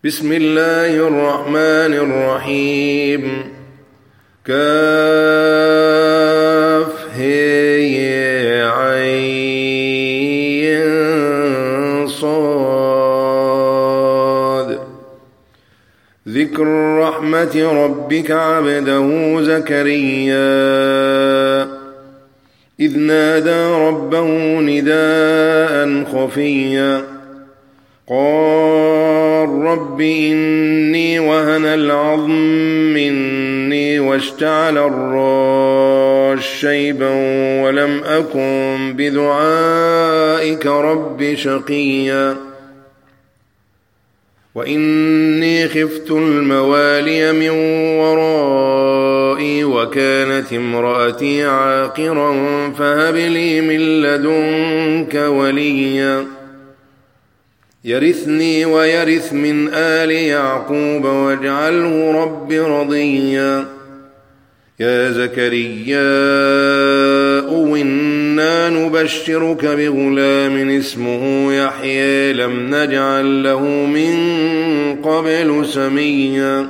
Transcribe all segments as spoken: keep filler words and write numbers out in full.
بسم الله الرحمن الرحيم. كاف هي عين صاد. ذكر رحمة ربك عبده زكريا إذ نادى ربه نداء خفيا قال رب إني وهن العظم مني واشتعل الراس شيبا ولم أكن بدعائك رب شقيا وإني خفت الموالي من ورائي وكانت امرأتي عاقرا فهب لي من لدنك وليا يرثني ويرث من آل يعقوب واجعله رب رضيا. يا زكريا إنا نبشرك بغلام اسمه يحيى لم نجعل له من قبل سميا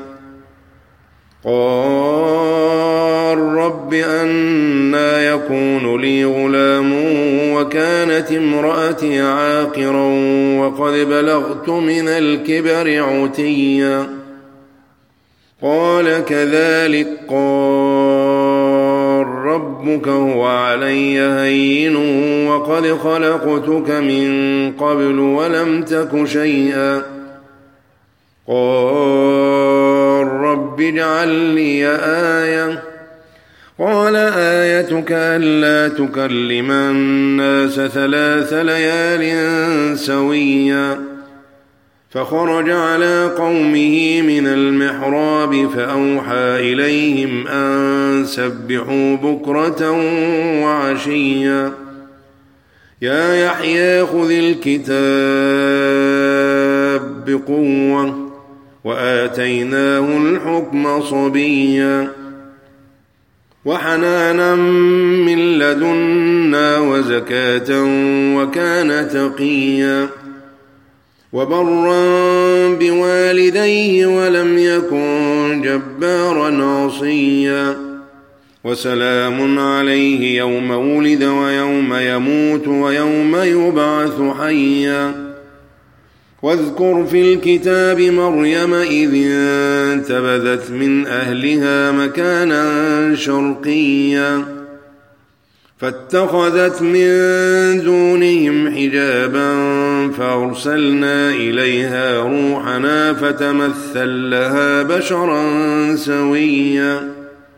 قال رب أنى يكون لي غلام وكانت امرأتي عاقرا وقد بلغت من الكبر عتيا قال كذلك قال ربك هو علي هين وقد خلقتك من قبل ولم تك شيئا قال رب اجعل لي آية قال آيتك ألا تكلم الناس ثلاث ليال سويا فخرج على قومه من المحراب فأوحى إليهم أن سبحوا بكرة وعشيا يا يحيى خذ الكتاب بقوة وآتيناه الحكم صبيا وحنانا من لدنا وزكاة وكان تقيا وبرا بوالديه ولم يكن جبارا عصيا وسلام عليه يوم ولد ويوم يموت ويوم يبعث حيا واذكر في الكتاب مريم إذ انتبذت من أهلها مكانا شرقيا فاتخذت من دونهم حجابا فأرسلنا إليها روحنا فتمثل لها بشرا سويا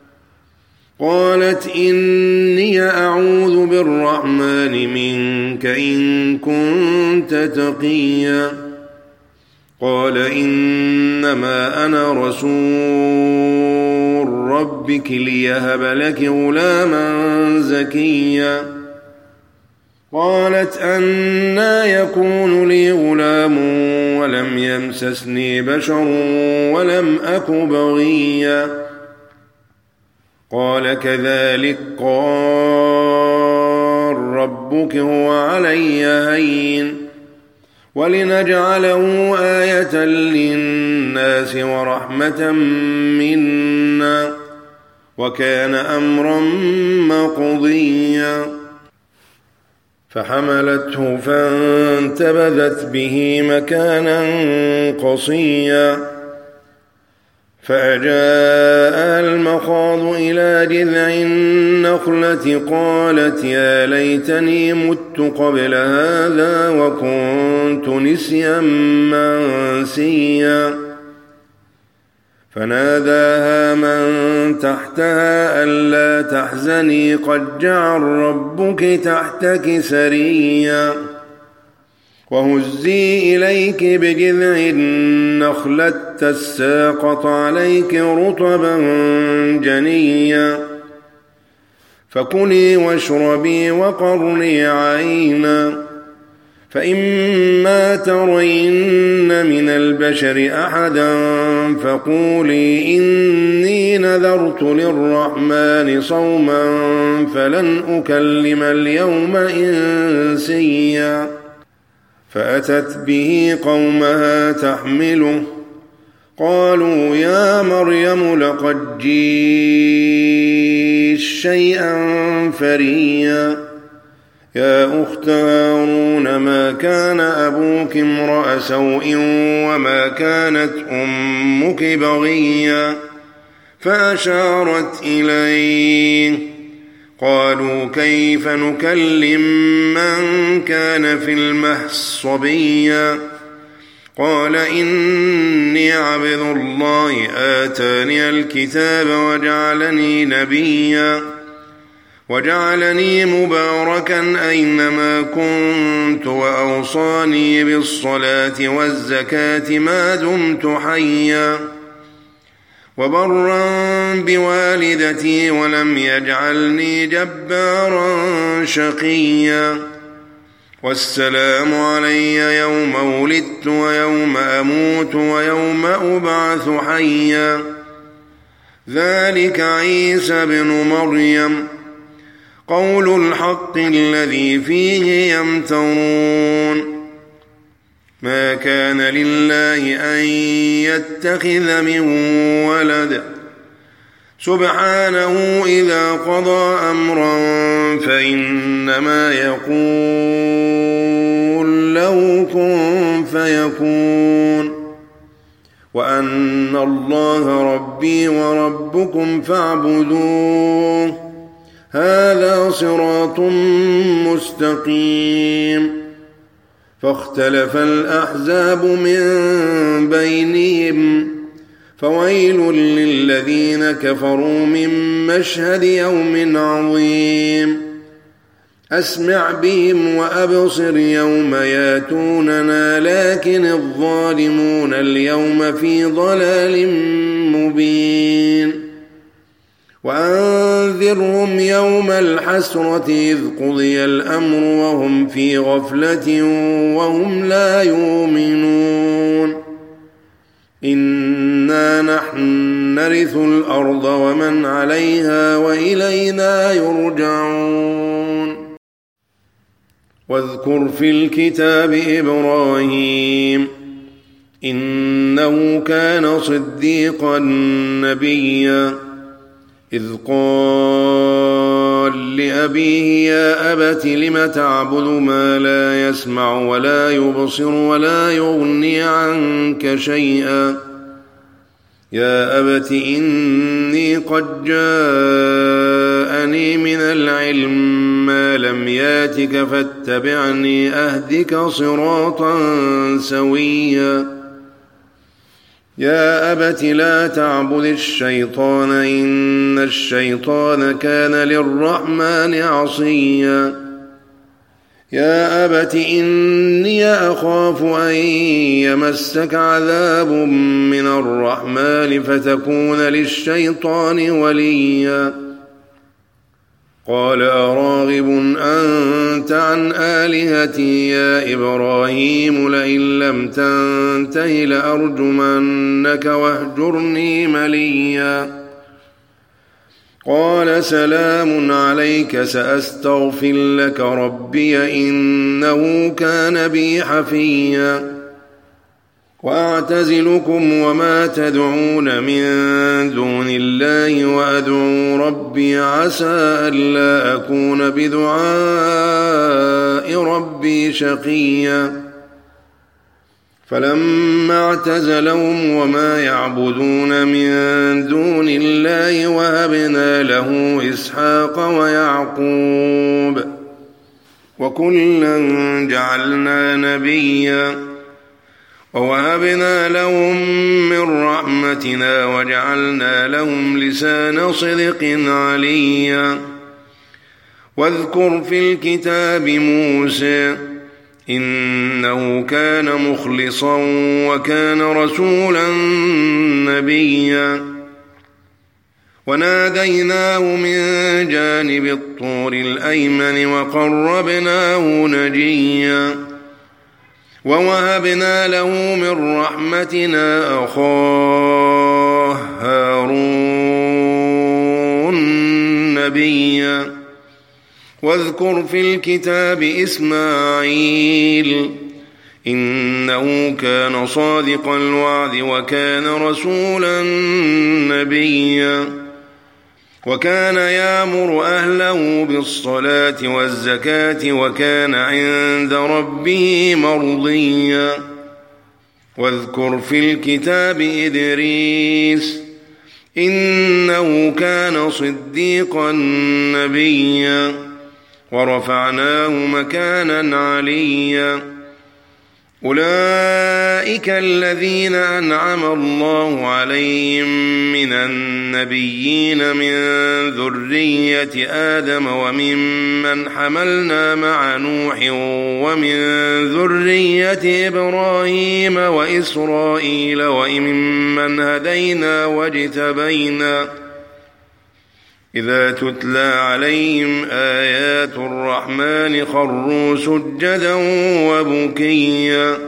قالت إني أعوذ بالرحمن منك إن كنت تقيا قال إنما أنا رسول ربك ليهب لك غلاما زكيا قالت أنى يكون لي غلام ولم يمسسني بشر ولم أك بغيا قال كذلك قال ربك هو علي هين ولنجعله آية للناس ورحمة منا وكان أمرا مقضيا فحملته فانتبذت به مكانا قصيا فأجاء المخاض إلى جذع النخلة قالت يا ليتني مت قبل هذا وكنت نسيا منسيا فناداها من تحتها ألا تحزني قد جعل ربك تحتك سريا وهزي إليك بجذع النخلة تساقط عليك رطبا جنيا فكلي واشربي وقري عينا فإما ترين من البشر أحدا فقولي إني نذرت للرحمن صوما فلن أكلم اليوم إنسيا فأتت به قومها تحمله قالوا يا مريم لقد جئت شيئا فريا يا أخت هارون ما كان أبوك امرأ سوء وما كانت أمك بغيا فأشارت إليه قالوا كيف نكلم من كان في المهد صبيا قال إني عبد الله آتاني الكتاب وجعلني نبيا وجعلني مباركا أينما كنت وأوصاني بالصلاة والزكاة ما دمت حيا وبرا بوالدتي ولم يجعلني جبارا شقيا والسلام علي يوم ولدت ويوم أموت ويوم أبعث حيا ذلك عيسى بن مريم قول الحق الذي فيه يمترون ما كان لله أن يتخذ من ولد سبحانه إذا قضى أمرا فإنما يقول له كن فيكون وأن الله ربي وربكم فاعبدوه هذا صراط مستقيم فاختلف الأحزاب من بينهم فويل للذين كفروا من مشهد يوم عظيم أسمع بهم وأبصر يوم ياتوننا لكن الظالمون اليوم في ضلال مبين وأنذرهم يوم الحسرة إذ قضي الأمر وهم في غفلة وهم لا يؤمنون إنا نحن نرث الأرض ومن عليها وإلينا يرجعون واذكر في الكتاب إبراهيم إنه كان صديقا نبيا إذ قال لأبيه يا أبت لم تعبد ما لا يسمع ولا يبصر ولا يغني عنك شيئا يا أبت إني قد جاءني من العلم ما لم ياتك فاتبعني أهدك صراطا سويا يا أبت لا تعبد الشيطان إن الشيطان كان للرحمن عصيا يا أبت إني أخاف أن يمسك عذاب من الرحمن فتكون للشيطان وليا قال أراغب أنت عن آلهتي يا إبراهيم لئن لم تنته لأرجمنك واهجرني مليا قال سلام عليك سأستغفر لك ربي إنه كان بي حفيا وأعتزلكم وما تدعون من دون الله وأدعو ربي عسى ألا أكون بدعاء ربي شقيا فلما اعتزلهم وما يعبدون من دون الله وهبنا له إسحاق ويعقوب وكلا جعلنا نبيا ووهبنا لهم من رحمتنا وجعلنا لهم لسان صدق عليا واذكر في الكتاب موسى إنه كان مخلصا وكان رسولا نبيا وناديناه من جانب الطور الأيمن وقربناه نجيا ووهبنا له من رحمتنا أخاه هارون نبيا واذكر في الكتاب إسماعيل إنه كان صادق الوعد وكان رسولا نبيا وكان يأمر أهله بالصلاة والزكاة وكان عند ربه مرضيا واذكر في الكتاب إدريس إنه كان صديقا نبيا ورفعناه مكانا عليا أولئك الذين أنعم الله عليهم من النبيين من ذرية آدم وممن حملنا مع نوح ومن ذرية إبراهيم وإسرائيل وممن هدينا واجتبينا إذا تتلى عليهم آيات الرحمن خروا سجدا وبكيا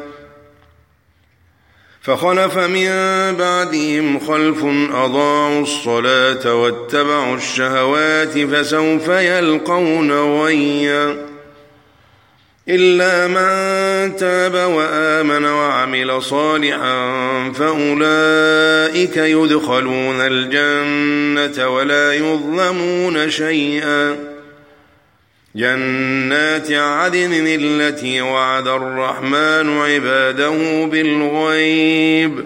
فخلف من بعدهم خلف أضاعوا الصلاة واتبعوا الشهوات فسوف يلقون غيا إلا من تاب وآمن وعمل صالحا فأولئك يدخلون الجنة ولا يظلمون شيئا جنات عدن التي وعد الرحمن عباده بالغيب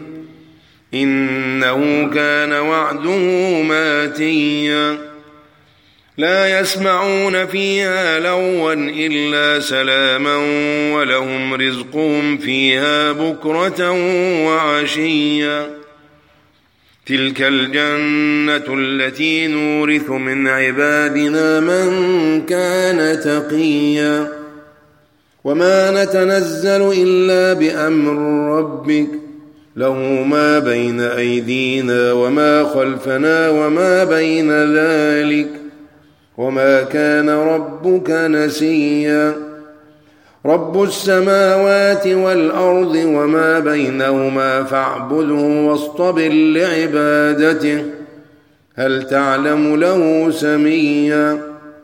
إنه كان وعده ماتيا لا يسمعون فيها لغوا إلا سلاما ولهم رزقهم فيها بكرة وعشيا تلك الجنة التي نورث من عبادنا من كان تقيا وما نتنزل إلا بأمر ربك له ما بين أيدينا وما خلفنا وما بين ذلك وما كان ربك نسيا رب السماوات والأرض وما بينهما فاعبده واصطبر لعبادته هل تعلم له سميا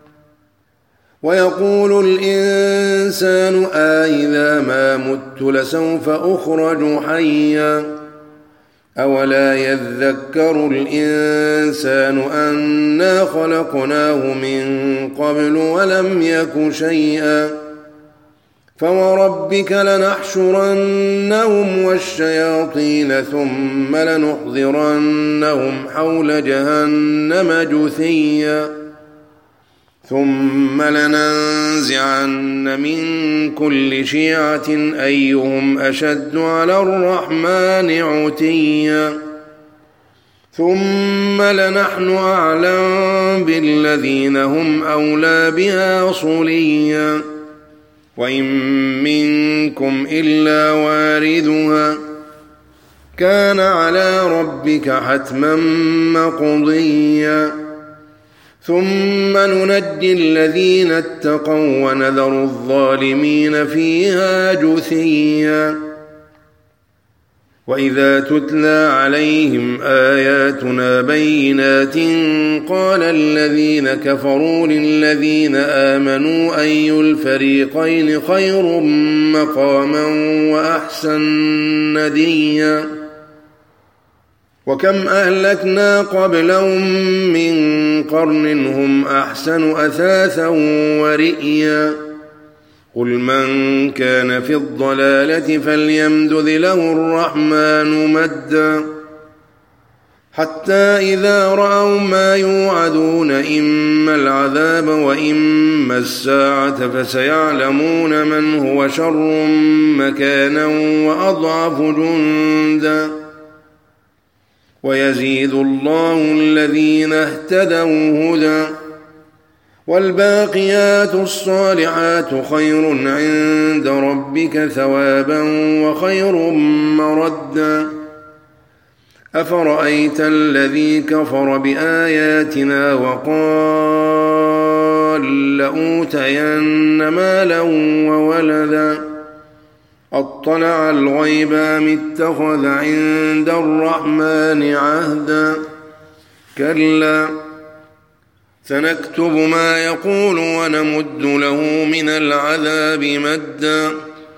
ويقول الإنسان أإذا ما مت لسوف أخرج حيا أولا يذكر الإنسان أنا خلقناه من قبل ولم يك شيئا فوربك لنحشرنهم والشياطين ثم لنحضرنهم حول جهنم جثيا ثم لننزعن من كل شيعة أيهم أشد على الرحمن عتيا ثم لنحن أعلم بالذين هم أولى بها صليا وإن منكم إلا واردها كان على ربك حتما مقضيا ثم ننجي الذين اتقوا ونذر الظالمين فيها جثيا وإذا تتلى عليهم آياتنا بينات قال الذين كفروا للذين آمنوا أي الفريقين خير مقاما وأحسن نديا وكم أهلكنا قبلهم من قرن هم أحسن أثاثا ورئيا قل من كان في الضلالة فليمدد له الرحمن مدا حتى إذا رأوا ما يوعدون إما العذاب وإما الساعة فسيعلمون من هو شر مكانا وأضعف جندا ويزيد الله الذين اهتدوا هدى والباقيات الصالحات خير عند ربك ثوابا وخير مردا أفرأيت الذي كفر بآياتنا وقال لأوتين مالا وولدا أطلع الغيب أم اتخذ عند الرحمن عهدا كلا سنكتب ما يقول ونمد له من العذاب مدا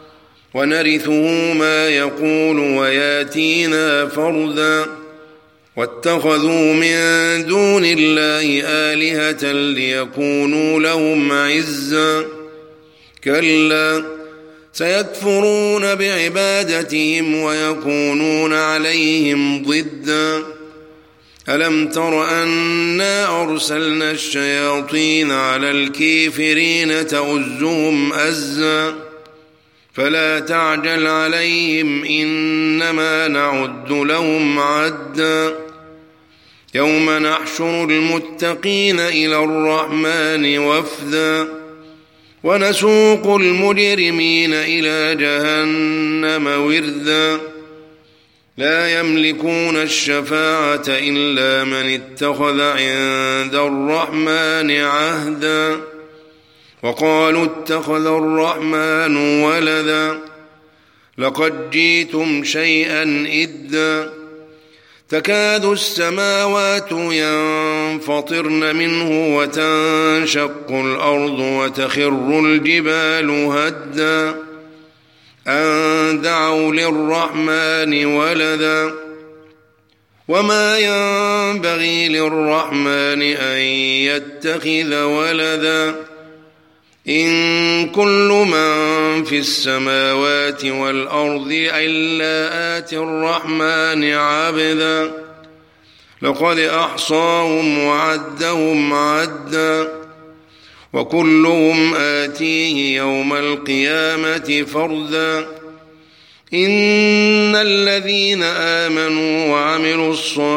ونرثه ما يقول وياتينا فردا واتخذوا من دون الله آلهة ليكونوا لهم عزا كلا سيكفرون بعبادتهم ويكونون عليهم ضدا ألم تر أنا أرسلنا الشياطين على الكافرين تؤزهم أزا فلا تعجل عليهم إنما نعد لهم عدا يوم نحشر المتقين إلى الرحمن وفدا ونسوق المجرمين إلى جهنم وردا لا يملكون الشفاعة إلا من اتخذ عند الرحمن عهدا وقالوا اتخذ الرحمن ولدا لقد جئتم شيئا إدا تكاد السماوات ينفطرن منه وتنشق الأرض وتخر الجبال هدا أن دعوا للرحمن ولدا وما ينبغي للرحمن أن يتخذ ولدا إن كل من في السماوات والأرض إلا آتي الرحمن عبدا لقد أحصاهم وعدهم عدا وكلهم آتيه يوم القيامة فردا إن الذين آمنوا وعملوا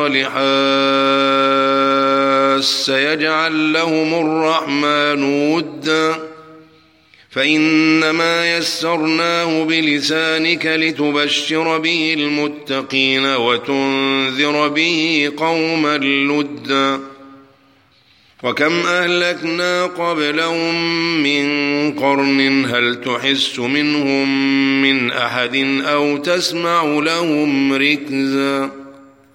الصالحات سيجعل لهم الرحمن ودا فإنما يسرناه بلسانك لتبشر به المتقين وتنذر به قوما لدا وكم أهلكنا قبلهم من قرن هل تحس منهم من أحد أو تسمع لهم ركزا